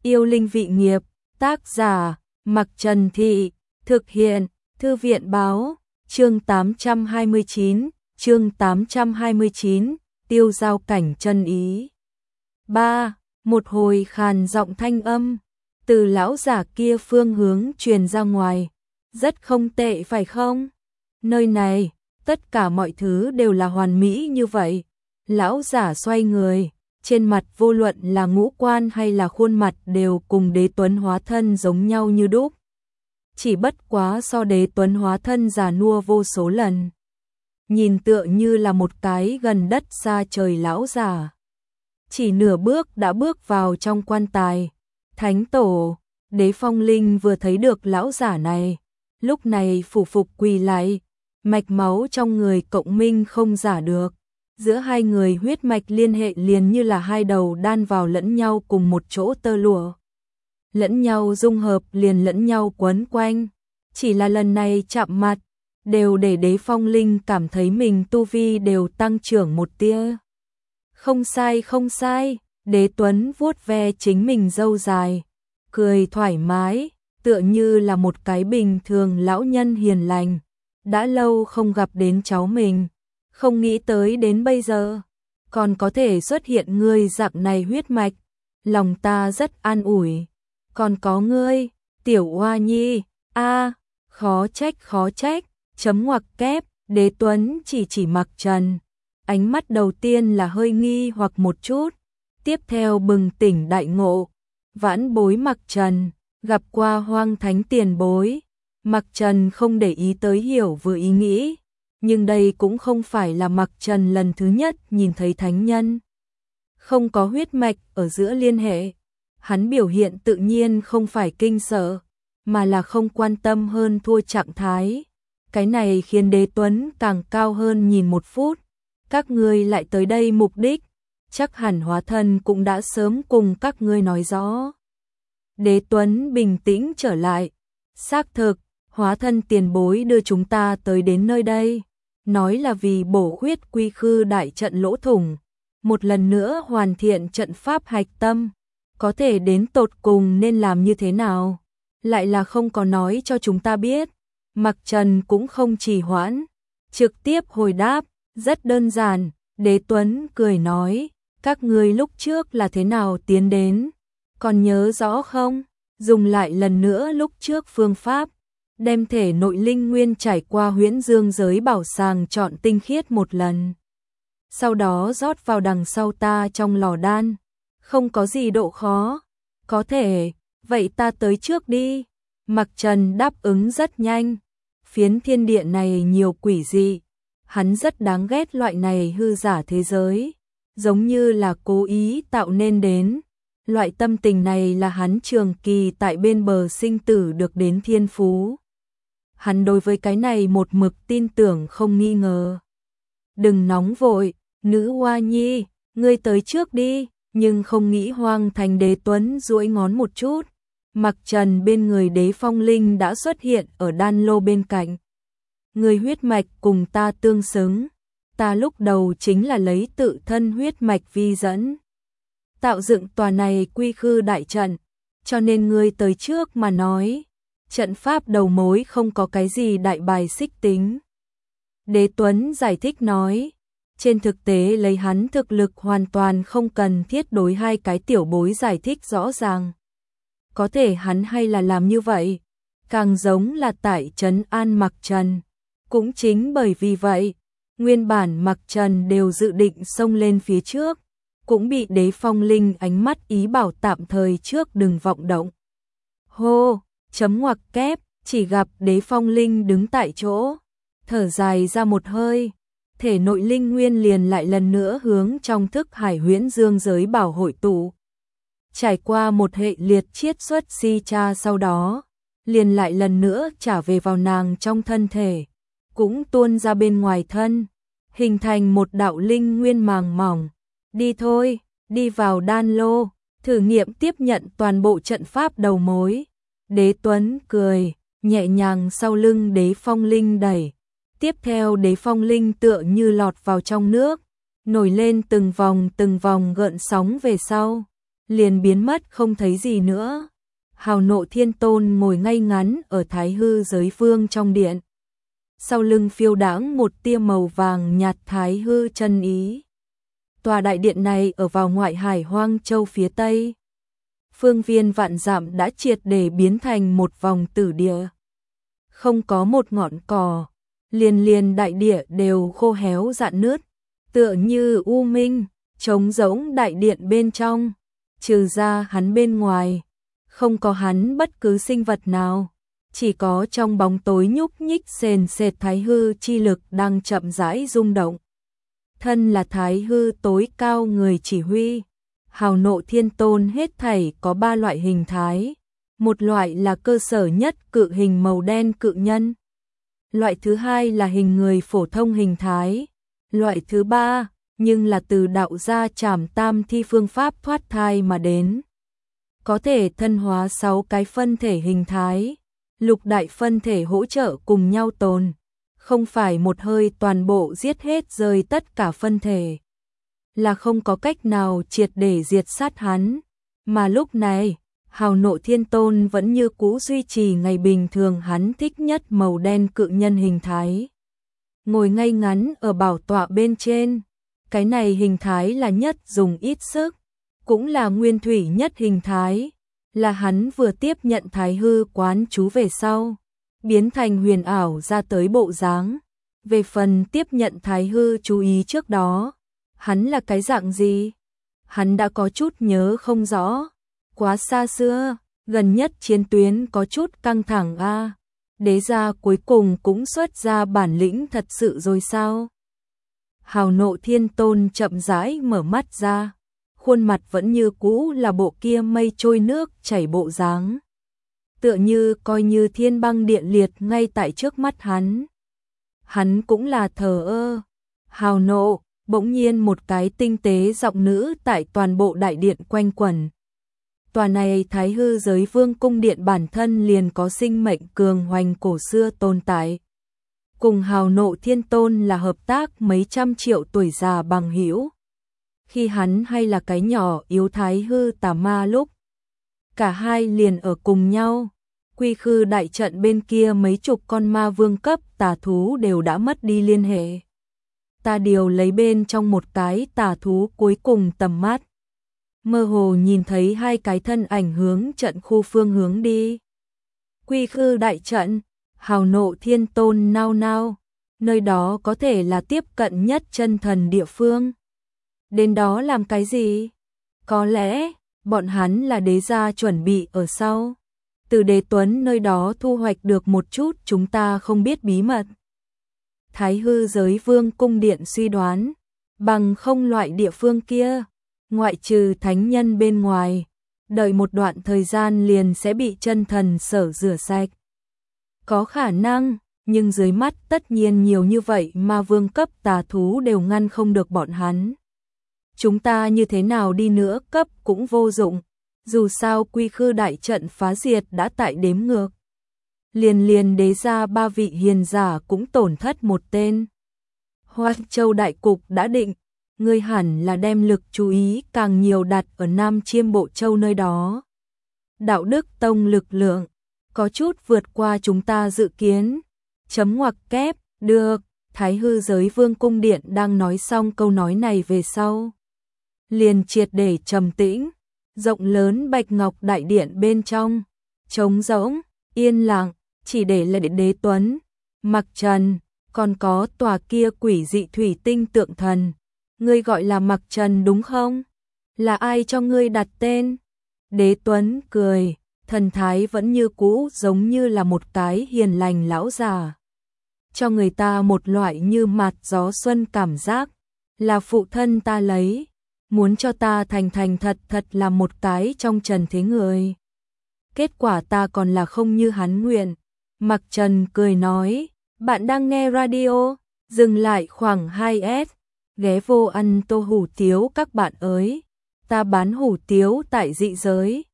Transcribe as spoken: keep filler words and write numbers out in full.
Yêu linh vị nghiệp, tác giả, Mặc Trần Thị, thực hiện, Thư viện báo, chương tám trăm hai mươi chín, chương tám trăm hai mươi chín, tiêu giao cảnh chân ý. ba. Một hồi khàn giọng thanh âm, từ lão giả kia phương hướng truyền ra ngoài. Rất không tệ phải không? Nơi này, tất cả mọi thứ đều là hoàn mỹ như vậy. Lão giả xoay người, trên mặt vô luận là ngũ quan hay là khuôn mặt đều cùng Đế Tuấn hóa thân giống nhau như đúc. Chỉ bất quá so Đế Tuấn hóa thân già nua vô số lần. Nhìn tựa như là một cái gần đất xa trời lão già. Chỉ nửa bước đã bước vào trong quan tài. Thánh tổ, Đế Phong Linh vừa thấy được lão giả này, lúc này phủ phục quỳ lại, mạch máu trong người cộng minh không giả được. Giữa hai người huyết mạch liên hệ liền như là hai đầu đan vào lẫn nhau cùng một chỗ tơ lụa. Lẫn nhau dung hợp liền lẫn nhau quấn quanh. Chỉ là lần này chạm mặt, đều để Đế Phong Linh cảm thấy mình tu vi đều tăng trưởng một tia. Không sai không sai, Đế Tuấn vuốt ve chính mình râu dài, cười thoải mái, tựa như là một cái bình thường lão nhân hiền lành. Đã lâu không gặp đến cháu mình, không nghĩ tới đến bây giờ, còn có thể xuất hiện ngươi dạng này huyết mạch, lòng ta rất an ủi. Còn có ngươi, tiểu oa nhi, a khó trách khó trách, chấm ngoặc kép, Đế Tuấn chỉ chỉ Mặc Trần. Ánh mắt đầu tiên là hơi nghi hoặc một chút, tiếp theo bừng tỉnh đại ngộ. Vãn bối Mặc Trần, gặp qua Hoang Thánh tiền bối. Mặc Trần không để ý tới hiểu vừa ý nghĩ, nhưng đây cũng không phải là Mặc Trần lần thứ nhất nhìn thấy thánh nhân. Không có huyết mạch ở giữa liên hệ, hắn biểu hiện tự nhiên không phải kinh sợ, mà là không quan tâm hơn thua trạng thái. Cái này khiến Đế Tuấn càng cao hơn nhìn một phút. Các ngươi lại tới đây mục đích, chắc hẳn hóa thân cũng đã sớm cùng các ngươi nói rõ. Đế Tuấn bình tĩnh trở lại, xác thực, hóa thân tiền bối đưa chúng ta tới đến nơi đây, nói là vì bổ khuyết quy khư đại trận lỗ thủng, một lần nữa hoàn thiện trận pháp hạch tâm, có thể đến tột cùng nên làm như thế nào, lại là không có nói cho chúng ta biết. Mặc Trần cũng không trì hoãn, trực tiếp hồi đáp, rất đơn giản. Đế Tuấn cười nói, các ngươi lúc trước là thế nào tiến đến, còn nhớ rõ không? Dùng lại lần nữa lúc trước phương pháp, đem thể nội linh nguyên trải qua huyễn dương giới bảo sàng chọn tinh khiết một lần. Sau đó rót vào đằng sau ta trong lò đan, không có gì độ khó. Có thể, vậy ta tới trước đi. Mặc Trần đáp ứng rất nhanh. Phiến thiên địa này nhiều quỷ dị, hắn rất đáng ghét loại này hư giả thế giới, giống như là cố ý tạo nên đến. Loại tâm tình này là hắn trường kỳ tại bên bờ sinh tử được đến thiên phú. Hắn đối với cái này một mực tin tưởng không nghi ngờ. Đừng nóng vội, nữ hoa nhi, ngươi tới trước đi. Nhưng không nghĩ Hoang Thành Đế Tuấn duỗi ngón một chút. Mặc Trần bên người Đế Phong Linh đã xuất hiện ở đan lô bên cạnh. Người huyết mạch cùng ta tương xứng, ta lúc đầu chính là lấy tự thân huyết mạch vi dẫn, tạo dựng tòa này quy khư đại trận, cho nên ngươi tới trước mà nói, trận pháp đầu mối không có cái gì đại bài xích tính. Đế Tuấn giải thích nói, trên thực tế lấy hắn thực lực hoàn toàn không cần thiết đối hai cái tiểu bối giải thích rõ ràng. Có thể hắn hay là làm như vậy, càng giống là tại trấn an Mặc Trần. Cũng chính bởi vì vậy, nguyên bản Mặc Trần đều dự định xông lên phía trước, cũng bị Đế Phong Linh ánh mắt ý bảo tạm thời trước đừng vọng động. Hô, chấm ngoặc kép, chỉ gặp Đế Phong Linh đứng tại chỗ, thở dài ra một hơi, thể nội linh nguyên liền lại lần nữa hướng trong thức hải huyễn dương giới bảo hội tụ. Trải qua một hệ liệt chiết xuất si cha sau đó, liền lại lần nữa trả về vào nàng trong thân thể, cũng tuôn ra bên ngoài thân, hình thành một đạo linh nguyên màng mỏng. Đi thôi, đi vào đan lô, thử nghiệm tiếp nhận toàn bộ trận pháp đầu mối. Đế Tuấn cười, nhẹ nhàng sau lưng Đế Phong Linh đẩy. Tiếp theo Đế Phong Linh tựa như lọt vào trong nước, nổi lên từng vòng từng vòng gợn sóng về sau. liền biến mất không thấy gì nữa. Hào Nộ Thiên Tôn ngồi ngay ngắn ở Thái Hư Giới Vương trong điện. Sau lưng phiêu đãng một tia màu vàng nhạt Thái Hư chân ý. Tòa đại điện này ở vào ngoại hải Hoang Châu phía Tây. Phương viên vạn dặm đã triệt để biến thành một vòng tử địa. Không có một ngọn cỏ, liền liền đại địa đều khô héo rạn nứt, tựa như u minh, trống rỗng đại điện bên trong, trừ ra hắn bên ngoài, không có hắn bất cứ sinh vật nào, chỉ có trong bóng tối nhúc nhích sền sệt Thái Hư chi lực đang chậm rãi rung động. Thân là Thái Hư tối cao người chỉ huy, Hào Nộ Thiên Tôn hết thảy có ba loại hình thái. Một loại là cơ sở nhất cự hình màu đen cự nhân. Loại thứ hai là hình người phổ thông hình thái. Loại thứ ba, nhưng là từ đạo gia Trảm Tam Thi phương pháp thoát thai mà đến. Có thể thân hóa sáu cái phân thể hình thái. Lục đại phân thể hỗ trợ cùng nhau tồn. Không phải một hơi toàn bộ giết hết rơi tất cả phân thể. Là không có cách nào triệt để diệt sát hắn. Mà lúc này, Hào Nộ Thiên Tôn vẫn như cũ duy trì ngày bình thường hắn thích nhất màu đen cự nhân hình thái. Ngồi ngay ngắn ở bảo tọa bên trên. Cái này hình thái là nhất dùng ít sức. Cũng là nguyên thủy nhất hình thái. Là hắn vừa tiếp nhận Thái Hư quán chú về sau. Biến thành huyền ảo ra tới bộ dáng. Về phần tiếp nhận Thái Hư chú ý trước đó. Hắn là cái dạng gì? Hắn đã có chút nhớ không rõ. Quá xa xưa, gần nhất chiến tuyến có chút căng thẳng a. À. Đế gia cuối cùng cũng xuất ra bản lĩnh thật sự rồi sao? Hào Nộ Thiên Tôn chậm rãi mở mắt ra, khuôn mặt vẫn như cũ là bộ kia mây trôi nước chảy bộ dáng. Tựa như coi như thiên băng địa liệt ngay tại trước mắt hắn. Hắn cũng là thờ ơ. Hào Nộ, bỗng nhiên một cái tinh tế giọng nữ tại toàn bộ đại điện quanh quẩn. Tòa này Thái Hư Giới Vương cung điện bản thân liền có sinh mệnh cường hoành cổ xưa tồn tại. Cùng Hào Nộ Thiên Tôn là hợp tác mấy trăm triệu tuổi già bằng hữu. Khi hắn hay là cái nhỏ yếu Thái Hư tà ma lúc, cả hai liền ở cùng nhau. Quy Khư đại trận bên kia mấy chục con ma vương cấp tà thú đều đã mất đi liên hệ. Ta điều lấy bên trong một cái tà thú cuối cùng tầm mắt. Mơ hồ nhìn thấy hai cái thân ảnh hướng trận khu phương hướng đi. Quy Khư đại trận, Hào Nộ Thiên Tôn nao nao, nơi đó có thể là tiếp cận nhất chân thần địa phương. Đến đó làm cái gì? Có lẽ, bọn hắn là đế gia chuẩn bị ở sau. Từ Đế Tuấn nơi đó thu hoạch được một chút chúng ta không biết bí mật. Thái Hư Giới Vương cung điện suy đoán, bằng không loại địa phương kia, ngoại trừ thánh nhân bên ngoài, đợi một đoạn thời gian liền sẽ bị chân thần sở rửa sạch. Có khả năng, nhưng dưới mắt tất nhiên nhiều như vậy mà vương cấp tà thú đều ngăn không được bọn hắn. Chúng ta như thế nào đi nữa cấp cũng vô dụng, dù sao Quy Khư đại trận phá diệt đã tại đếm ngược. Liền liền đế gia ba vị hiền giả cũng tổn thất một tên. Hoang Châu đại cục đã định, ngươi hẳn là đem lực chú ý càng nhiều đặt ở Nam Chiêm Bộ Châu nơi đó. Đạo đức tông lực lượng, có chút vượt qua chúng ta dự kiến. Chấm ngoặc kép, được, Thái Hư Giới Vương cung điện đang nói xong câu nói này về sau. Liền triệt để trầm tĩnh, rộng lớn bạch ngọc đại điện bên trong, trống rỗng, yên lặng, chỉ để lại Đế Tuấn, Mặc Trần, còn có tòa kia quỷ dị thủy tinh tượng thần. Ngươi gọi là Mặc Trần đúng không? Là ai cho ngươi đặt tên? Đế Tuấn cười, thần thái vẫn như cũ giống như là một cái hiền lành lão già. Cho người ta một loại như mạt gió xuân cảm giác, là phụ thân ta lấy, muốn cho ta thành thành thật thật là một cái trong trần thế người. Kết quả ta còn là không như hắn nguyện. Mặc Trần cười nói, bạn đang nghe radio, dừng lại khoảng hai S, ghé vô ăn tô hủ tiếu các bạn ơi, ta bán hủ tiếu tại dị giới.